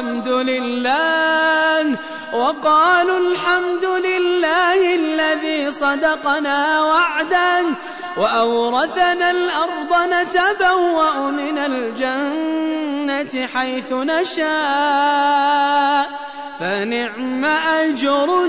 الحمد لله الذي صدقنا وعده وأورثنا الأرض نتبوأ من الجنة حيث نشاء فنعم أجر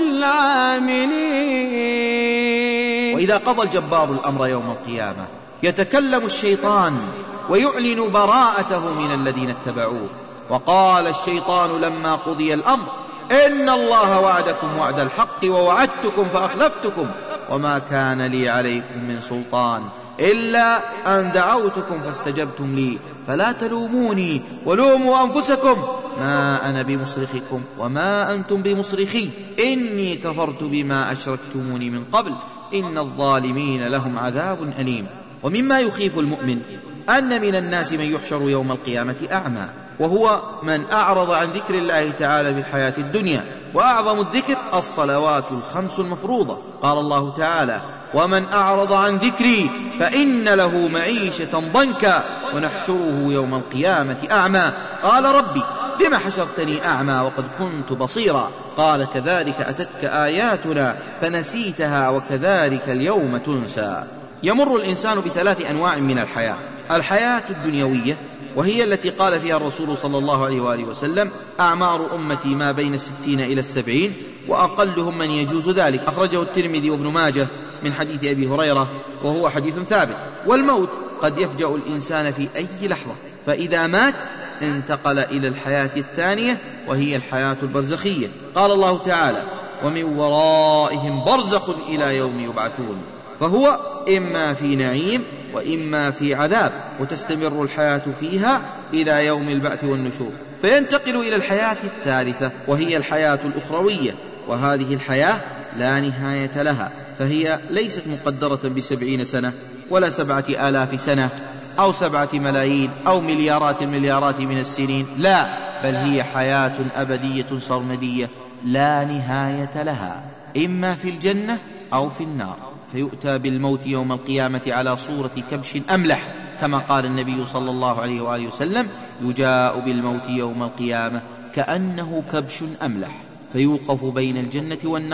العاملين. وإذا قضى الجبار الأمر يوم القيامة يتكلم الشيطان ويعلن براءته من الذين اتبعوه. وقال الشيطان لما قضي الأمر إن الله وعدكم وعد الحق ووعدتكم فأخلفتكم وما كان لي عليكم من سلطان إلا أن دعوتكم فاستجبتم لي فلا تلوموني ولوموا أنفسكم ما أنا بمصرخكم وما أنتم بمصرخي إني كفرت بما أشركتموني من قبل إن الظالمين لهم عذاب أليم. ومما يخيف المؤمن أن من الناس من يحشر يوم القيامة أعمى، وهو من أعرض عن ذكر الله تعالى في الحياة الدنيا، وأعظم الذكر الصلوات الخمس المفروضة. قال الله تعالى ومن أعرض عن ذكري فإن له معيشة ضنكا ونحشره يوم القيامة أعمى. قال ربي لم حشرتني أعمى وقد كنت بصيرا قال كذلك أتتك آياتنا فنسيتها وكذلك اليوم تنسى. يمر الإنسان بثلاث أنواع من الحياة الدنيوية، وهي التي قال فيها الرسول صلى الله عليه وآله وسلم أعمار أمتي ما بين 60 إلى 70 وأقلهم من يجوز ذلك. أخرجه الترمذي وابن ماجه من حديث أبي هريرة وهو حديث ثابت. والموت قد يفجأ الإنسان في أي لحظة، فإذا مات انتقل إلى الحياة الثانية وهي الحياة البرزخية. قال الله تعالى ومن ورائهم برزخ إلى يوم يبعثون، فهو إما في نعيم وإما في عذاب، وتستمر الحياة فيها إلى يوم البعث والنشور. فينتقل إلى الحياة الثالثة وهي الحياة الأخروية، وهذه الحياة لا نهاية لها، فهي ليست مقدرة ب70 سنة ولا 7000 سنة أو 7 ملايين أو مليارات المليارات من السنين، لا، بل هي حياة أبدية سرمدية لا نهاية لها، إما في الجنة أو في النار. فيؤتى بالموت يوم القيامة على صورة كبش أملح، كما قال النبي صلى الله عليه وآله وسلم يجاء بالموت يوم القيامة كأنه كبش أملح، فيوقف بين الجنة والنار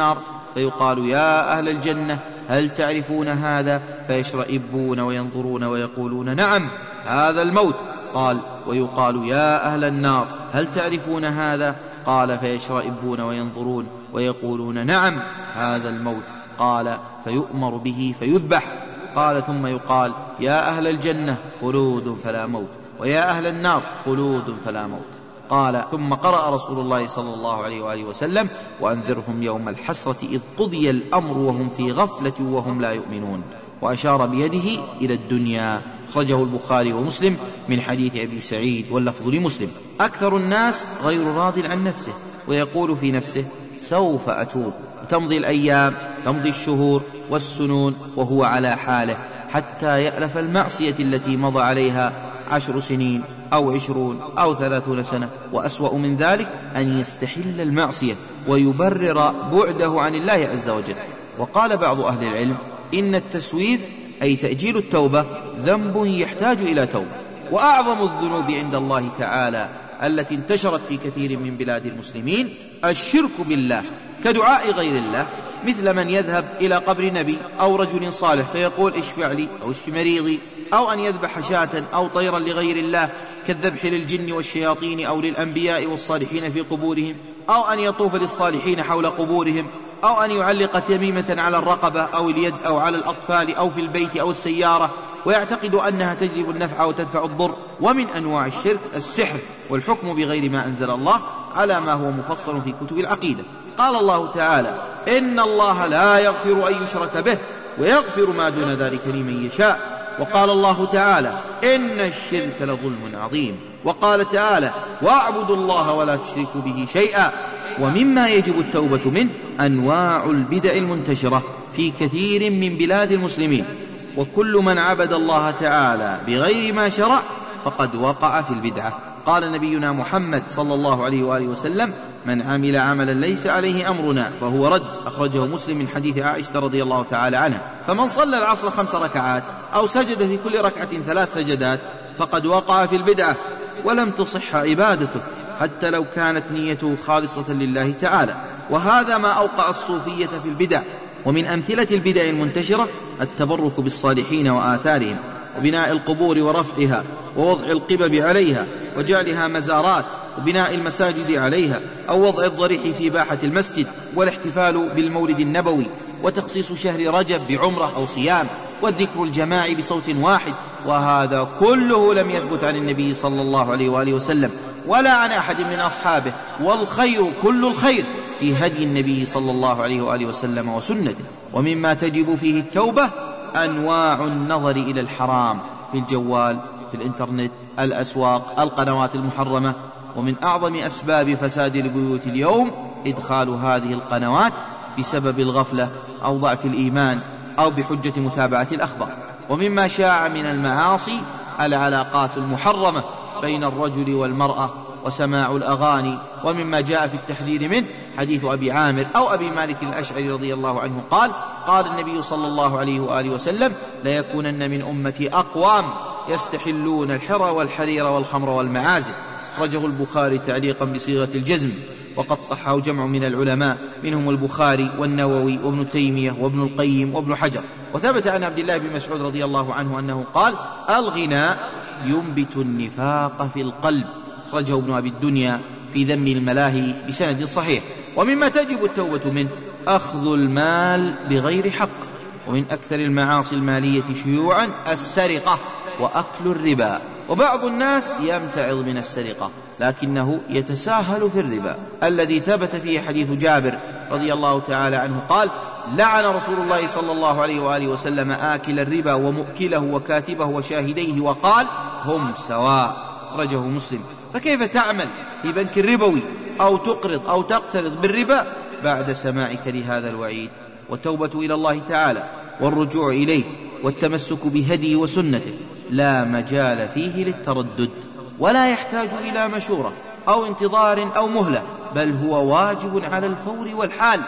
فيقال يا أهل الجنة هل تعرفون هذا؟ فيشرئبون وينظرون ويقولون نعم هذا الموت. قال ويقال يا أهل النار هل تعرفون هذا؟ قال فيشرئبون وينظرون ويقولون نعم هذا الموت. قال فيؤمر به فيذبح. قال ثم يقال يا أهل الجنة خلود فلا موت، ويا أهل النار خلود فلا موت. قال ثم قرأ رسول الله صلى الله عليه وآله وسلم وأنذرهم يوم الحسرة إذ قضي الأمر وهم في غفلة وهم لا يؤمنون، وأشار بيده إلى الدنيا. أخرجه البخاري ومسلم من حديث أبي سعيد واللفظ لمسلم. أكثر الناس غير راض عن نفسه، ويقول في نفسه سوف أتوب، وتمضي الأيام تمضي الشهور والسنون وهو على حاله، حتى يألف المعصية التي مضى عليها 10 سنين أو 20 أو 30 سنة. وأسوأ من ذلك أن يستحل المعصية ويبرر بعده عن الله عز وجل. وقال بعض أهل العلم إن التسويف أي تأجيل التوبة ذنب يحتاج إلى توبة. وأعظم الذنوب عند الله تعالى التي انتشرت في كثير من بلاد المسلمين الشرك بالله، كدعاء غير الله، مثل من يذهب إلى قبر نبي أو رجل صالح فيقول اشفع لي أو اشف مريضي، أو أن يذبح شاة أو طيرا لغير الله كالذبح للجن والشياطين أو للأنبياء والصالحين في قبورهم، أو أن يطوف للصالحين حول قبورهم، أو أن يعلق تميمة على الرقبة أو اليد أو على الأطفال أو في البيت أو السيارة ويعتقد أنها تجلب النفع وتدفع الضر. ومن أنواع الشرك السحر والحكم بغير ما أنزل الله على ما هو مفصل في كتب العقيدة. قال الله تعالى إن الله لا يغفر أن يشرك به ويغفر ما دون ذلك لمن يشاء. وقال الله تعالى إن الشرك لظلم عظيم. وقال تعالى واعبدوا الله ولا تشركوا به شيئا. ومما يجب التوبة منه أنواع البدع المنتشرة في كثير من بلاد المسلمين، وكل من عبد الله تعالى بغير ما شرع فقد وقع في البدعة. قال نبينا محمد صلى الله عليه وآله وسلم من عمل عملا ليس عليه أمرنا فهو رد. أخرجه مسلم من حديث عائشة رضي الله تعالى عنها. فمن صلى العصر 5 ركعات أو سجد في كل ركعة 3 سجدات فقد وقع في البدعة ولم تصح عبادته حتى لو كانت نيته خالصة لله تعالى. وهذا ما أوقع الصوفية في البدع. ومن أمثلة البدع المنتشرة التبرك بالصالحين وآثارهم، وبناء القبور ورفعها، ووضع القبب عليها وجعلها مزارات، وبناء المساجد عليها، أو وضع الضريح في باحة المسجد، والاحتفال بالمولد النبوي، وتخصيص شهر رجب بعمرة أو صيام، والذكر الجماعي بصوت واحد. وهذا كله لم يثبت عن النبي صلى الله عليه وآله وسلم ولا عن أحد من أصحابه، والخير كل الخير في هدي النبي صلى الله عليه وآله وسلم وسنته. ومما تجب فيه التوبة أنواع النظر إلى الحرام في الجوال، في الإنترنت، الأسواق، القنوات المحرمة. ومن أعظم أسباب فساد البيوت اليوم إدخال هذه القنوات بسبب الغفلة أو ضعف الإيمان أو بحجة متابعة الأخبار. ومما شاع من المعاصي العلاقات المحرمة بين الرجل والمرأة وسماع الأغاني. ومما جاء في التحذير منه حديث أبي عامر أو أبي مالك الأشعري رضي الله عنه قال النبي صلى الله عليه وآله وسلم ليكونن من أمتي أقوام يستحلون الحر والحرير والخمر والمعازف. أخرجه البخاري تعليقا بصيغة الجزم، وقد صحه جمع من العلماء منهم البخاري والنووي وابن تيمية وابن القيم وابن حجر. وثبت عن عبد الله بن مسعود رضي الله عنه أنه قال الغناء ينبت النفاق في القلب. أخرجه ابن أبي الدنيا في ذم الملاهي بسند صحيح. ومما تجب التوبة منه أخذ المال بغير حق. ومن أكثر المعاصي المالية شيوعا السرقة وأكل الربا. وبعض الناس يمتعظ من السرقة لكنه يتساهل في الربا الذي ثبت فيه حديث جابر رضي الله تعالى عنه قال لعن رسول الله صلى الله عليه وآله وسلم آكل الربا ومؤكله وكاتبه وشاهديه وقال هم سواء. أخرجه مسلم. فكيف تعمل في بنك الربوي أو تقرض أو تقترض بالربا بعد سماعك لهذا الوعيد؟ والتوبة إلى الله تعالى والرجوع إليه والتمسك بهديه وسنته لا مجال فيه للتردد، ولا يحتاج إلى مشورة أو انتظار أو مهلة، بل هو واجب على الفور والحال.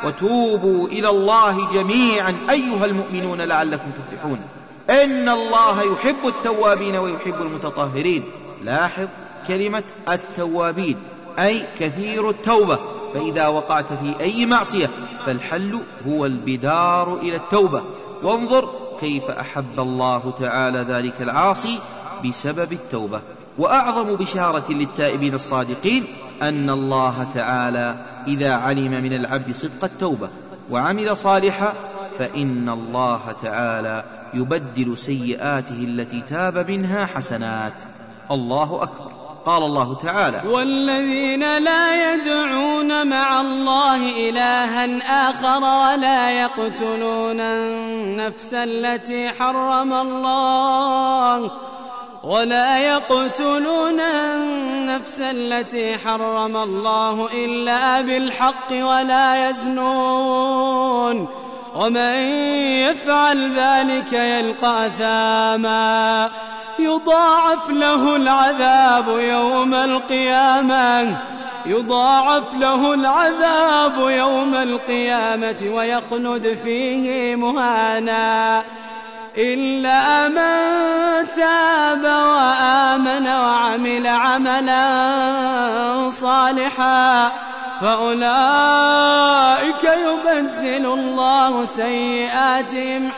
وتوبوا إلى الله جميعا أيها المؤمنون لعلكم تفلحون إن الله يحب التوابين ويحب المتطهرين. لاحظ كلمة التوابين أي كثير التوبة، فإذا وقعت في أي معصية فالحل هو البدار إلى التوبة. وانظر كيف أحب الله تعالى ذلك العاصي بسبب التوبة. وأعظم بشارة للتائبين الصادقين أن الله تعالى إذا علم من العبد صدق التوبة وعمل صالحا فإن الله تعالى يبدل سيئاته التي تاب منها حسنات. الله أكبر. قال الله تعالى: والذين لا يدعون مع الله إلها آخر ولا يقتلون النفس التي حرم الله إلا بالحق ولا يزنون ومن يفعل ذلك يلقى أثاما يضاعف له العذاب يوم القيامة ويخلد فيه مهانا إلا من تاب وآمن وعمل عملا صالحا فأولئك يبدل الله سيئاتهم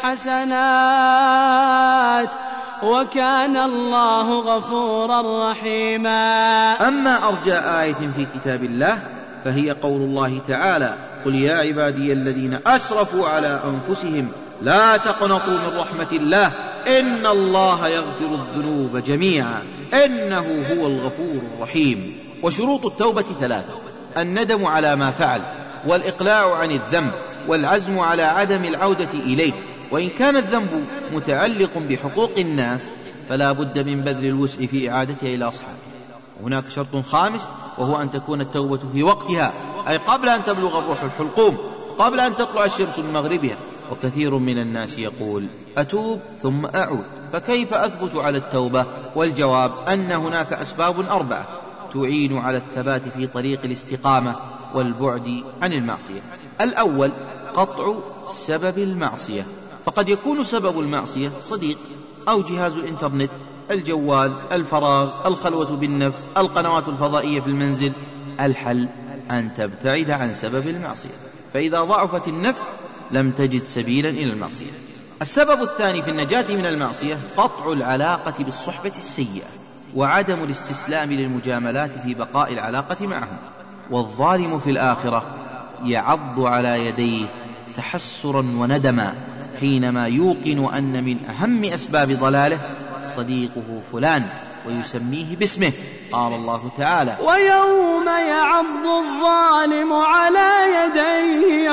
حسنات وكان الله غفورا رحيما. أما أرجى آية في كتاب الله فهي قول الله تعالى: قل يا عبادي الذين أسرفوا على أنفسهم لا تقنطوا من رحمة الله إن الله يغفر الذنوب جميعا إنه هو الغفور الرحيم. وشروط التوبة 3: الندم على ما فعل، والإقلاع عن الذنب، والعزم على عدم العودة إليه. وإن كان الذنب متعلق بحقوق الناس فلا بد من بذل الوسع في إعادتها إلى أصحابه. وهناك شرط خامس وهو أن تكون التوبة في وقتها، أي قبل أن تبلغ الروح الحلقوم، قبل أن تطلع الشمس من مغربها. وكثير من الناس يقول: أتوب ثم أعود، فكيف أثبت على التوبة؟ والجواب أن هناك أسباب 4 تعين على الثبات في طريق الاستقامة والبعد عن المعصية. الأول: قطع سبب المعصية، فقد يكون سبب المعصية صديق أو جهاز الإنترنت، الجوال، الفراغ، الخلوة بالنفس، القنوات الفضائية في المنزل. الحل أن تبتعد عن سبب المعصية، فإذا ضعفت النفس لم تجد سبيلا إلى المعصية. السبب الثاني في النجاة من المعصية قطع العلاقة بالصحبة السيئة وعدم الاستسلام للمجاملات في بقاء العلاقة معهم. والظالم في الآخرة يعض على يديه تحسرا وندما حينما يوقن أن من أهم أسباب ضلاله صديقه فلان ويسميه باسمه. قال الله تعالى: ويوم يعض الظالم على يديه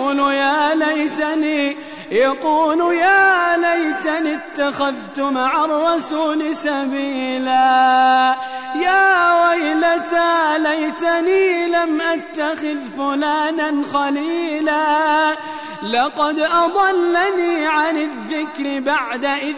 يقول يا ليتني اتخذت مع الرسول سبيلا يا ويلتى ليتني لم أتخذ فلانا خليلا لقد أضلني عن الذكر بعد إذ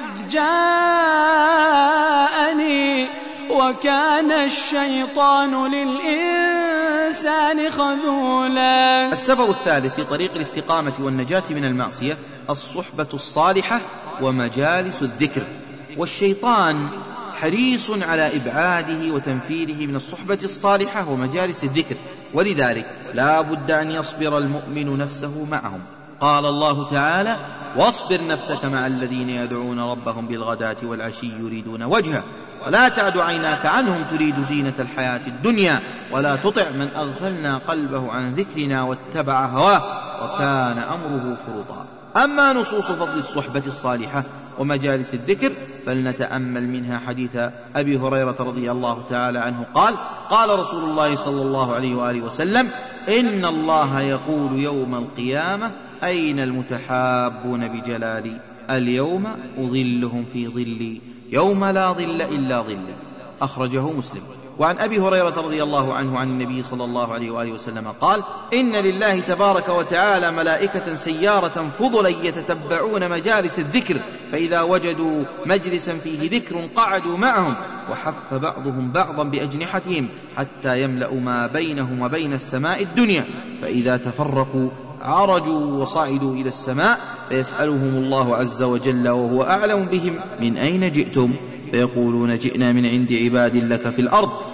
جاءني وكان الشيطان للإنسان خذولا. السبب الثالث في طريق الاستقامة والنجاة من المعصية الصحبة الصالحة ومجالس الذكر. والشيطان حريص على إبعاده وتنفيره من الصحبة الصالحة ومجالس الذكر، ولذلك لا بد أن يصبر المؤمن نفسه معهم. قال الله تعالى: واصبر نفسك مع الذين يدعون ربهم بالغداة والعشي يريدون وجهه ولا تعد عيناك عنهم تريد زينة الحياة الدنيا ولا تطع من أغفلنا قلبه عن ذكرنا واتبع هواه وكان أمره فرطا. أما نصوص فضل الصحبة الصالحة ومجالس الذكر فلنتأمل منها حديث أبي هريرة رضي الله تعالى عنه قال: قال رسول الله صلى الله عليه وآله وسلم: إن الله يقول يوم القيامة أين المتحابون بجلالي اليوم أظلهم في ظلي يوم لا ظل إلا ظلي. أخرجه مسلم. وعن أبي هريرة رضي الله عنه عن النبي صلى الله عليه وآله وسلم قال: إن لله تبارك وتعالى ملائكة سيارة فضلا يتتبعون مجالس الذكر، فإذا وجدوا مجلسا فيه ذكر قعدوا معهم، وحف بعضهم بعضا بأجنحتهم حتى يملأ ما بينهم وبين السماء الدنيا، فإذا تفرقوا عرجوا وصعدوا إلى السماء فيسألهم الله عز وجل وهو أعلم بهم: من أين جئتم؟ فيقولون: جئنا من عند عباد لك في الأرض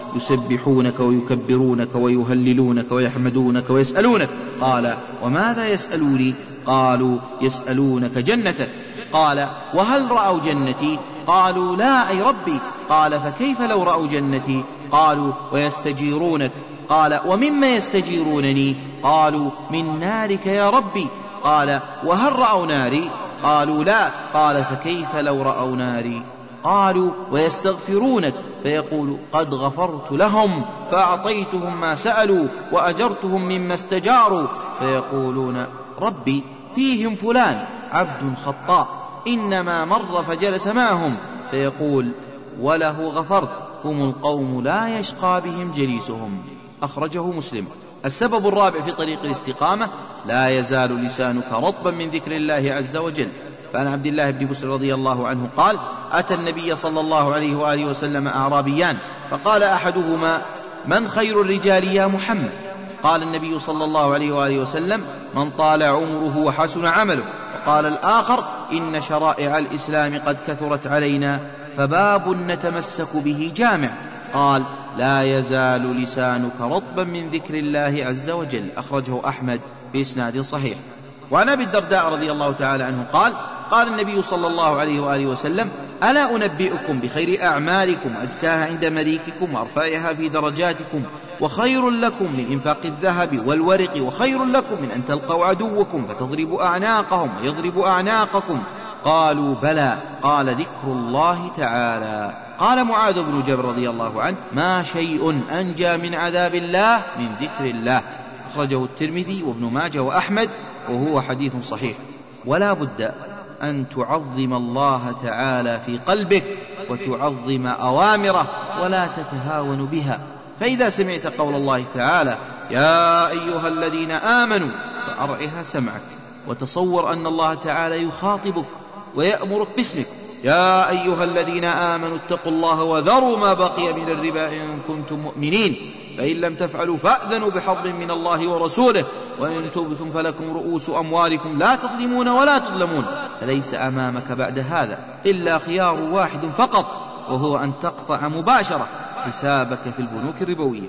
يسبحونك ويكبرونك ويهللونك ويحمدونك ويسألونك. قال: وماذا يسألوني؟ قالوا: يسألونك جنتك. قال: وهل رأوا جنتي؟ قالوا: لا أي ربي. قال: فكيف لو رأوا جنتي؟ قالوا: ويستجيرونك. قال: ومما يستجيرونني؟ قالوا: من نارك يا ربي. قال: وهل رأوا ناري؟ قالوا: لا. قال: فكيف لو رأوا ناري؟ قالوا: ويستغفرونك. فيقول: قد غفرت لهم فأعطيتهم ما سألوا وأجرتهم مما استجاروا. فيقولون: ربي فيهم فلان عبد خطاء إنما مر فجلس معهم. فيقول: وله غفرت، هم القوم لا يشقى بهم جليسهم. أخرجه مسلم. السبب الرابع في طريق الاستقامة: لا يزال لسانك رطبا من ذكر الله عز وجل. فعن عبد الله بن بسر رضي الله عنه قال: أتى النبي صلى الله عليه وآله وسلم أعرابيان، فقال أحدهما: من خير الرجال يا محمد؟ قال النبي صلى الله عليه وآله وسلم: من طال عمره وحسن عمله. وقال الآخر: إن شرائع الإسلام قد كثرت علينا، فباب نتمسك به جامع. قال: لا يزال لسانك رطبا من ذكر الله عز وجل. أخرجه أحمد بإسناد صحيح. وعن أبي الدرداء رضي الله تعالى عنه قال: قال النبي صلى الله عليه وآله وسلم: ألا أنبئكم بخير أعمالكم وأزكاها عند مليككم وأرفعها في درجاتكم، وخير لكم من إنفاق الذهب والورق، وخير لكم من أن تلقوا عدوكم فتضربوا أعناقهم ويضربوا أعناقكم؟ قالوا: بلى. قال: ذكر الله تعالى. قال معاذ بن جبل رضي الله عنه: ما شيء أنجى من عذاب الله من ذكر الله. أخرجه الترمذي وابن ماجه وأحمد، وهو حديث صحيح. ولا بد أن تعظم الله تعالى في قلبك وتعظم أوامره ولا تتهاون بها. فإذا سمعت قول الله تعالى: يا أيها الذين آمنوا، فأرعها سمعك، وتصور أن الله تعالى يخاطبك ويأمرك باسمك: يا أيها الذين آمنوا اتقوا الله وذروا ما بقي من الربا إن كنتم مؤمنين، فإن لم تفعلوا فأذنوا بحرب من الله ورسوله، وإن تبتم فلكم رؤوس أموالكم لا تظلمون ولا تظلمون. فليس أمامك بعد هذا إلا خيار واحد فقط، وهو أن تقطع مباشرة حسابك في البنوك الربوية.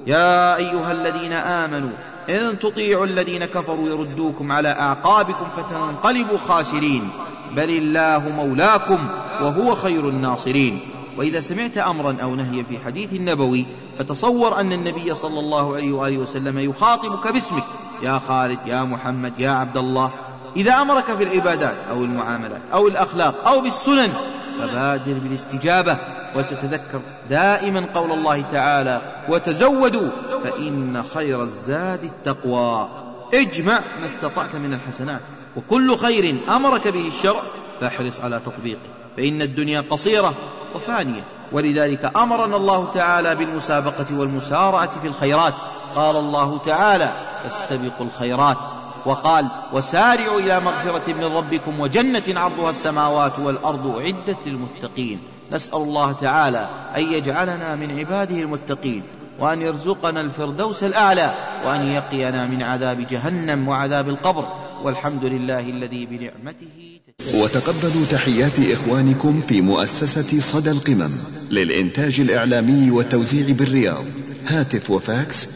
يا أيها الذين آمنوا إن تطيعوا الذين كفروا يردوكم على أعقابكم فتنقلبوا خاسرين، بل الله مولاكم وهو خير الناصرين. وإذا سمعت أمرا أو نهيا في حديث النبوي فتصور أن النبي صلى الله عليه وآله وسلم يخاطبك باسمك: يا خالد، يا محمد، يا عبد الله. إذا أمرك في العبادات أو المعاملات أو الأخلاق أو بالسنن فبادر بالاستجابة، وتتذكر دائما قول الله تعالى: وتزودوا فإن خير الزاد التقوى. اجمع ما استطعت من الحسنات، وكل خير أمرك به الشرع فاحرص على تطبيقه، فإن الدنيا قصيرة وفانية. ولذلك أمرنا الله تعالى بالمسابقة والمسارعة في الخيرات. قال الله تعالى: فاستبقوا الخيرات. وقال: وسارعوا إلى مغفرة من ربكم وجنة عرضها السماوات والأرض أعدت للمتقين. نسأل الله تعالى أن يجعلنا من عباده المتقين، وأن يرزقنا الفردوس الأعلى، وأن يقينا من عذاب جهنم وعذاب القبر. والحمد لله الذي بنعمته. وتقبلوا تحيات إخوانكم في مؤسسة صدى القمم للإنتاج الإعلامي والتوزيع بالرياض. هاتف وفاكس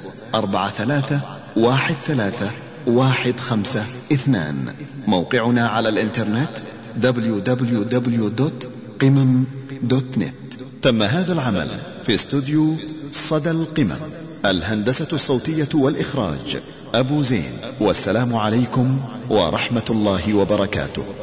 43131552. موقعنا على الإنترنت www.qimam.net. تم هذا العمل في استوديو صدى القمم. الهندسة الصوتية والإخراج أبو زين. والسلام عليكم ورحمة الله وبركاته.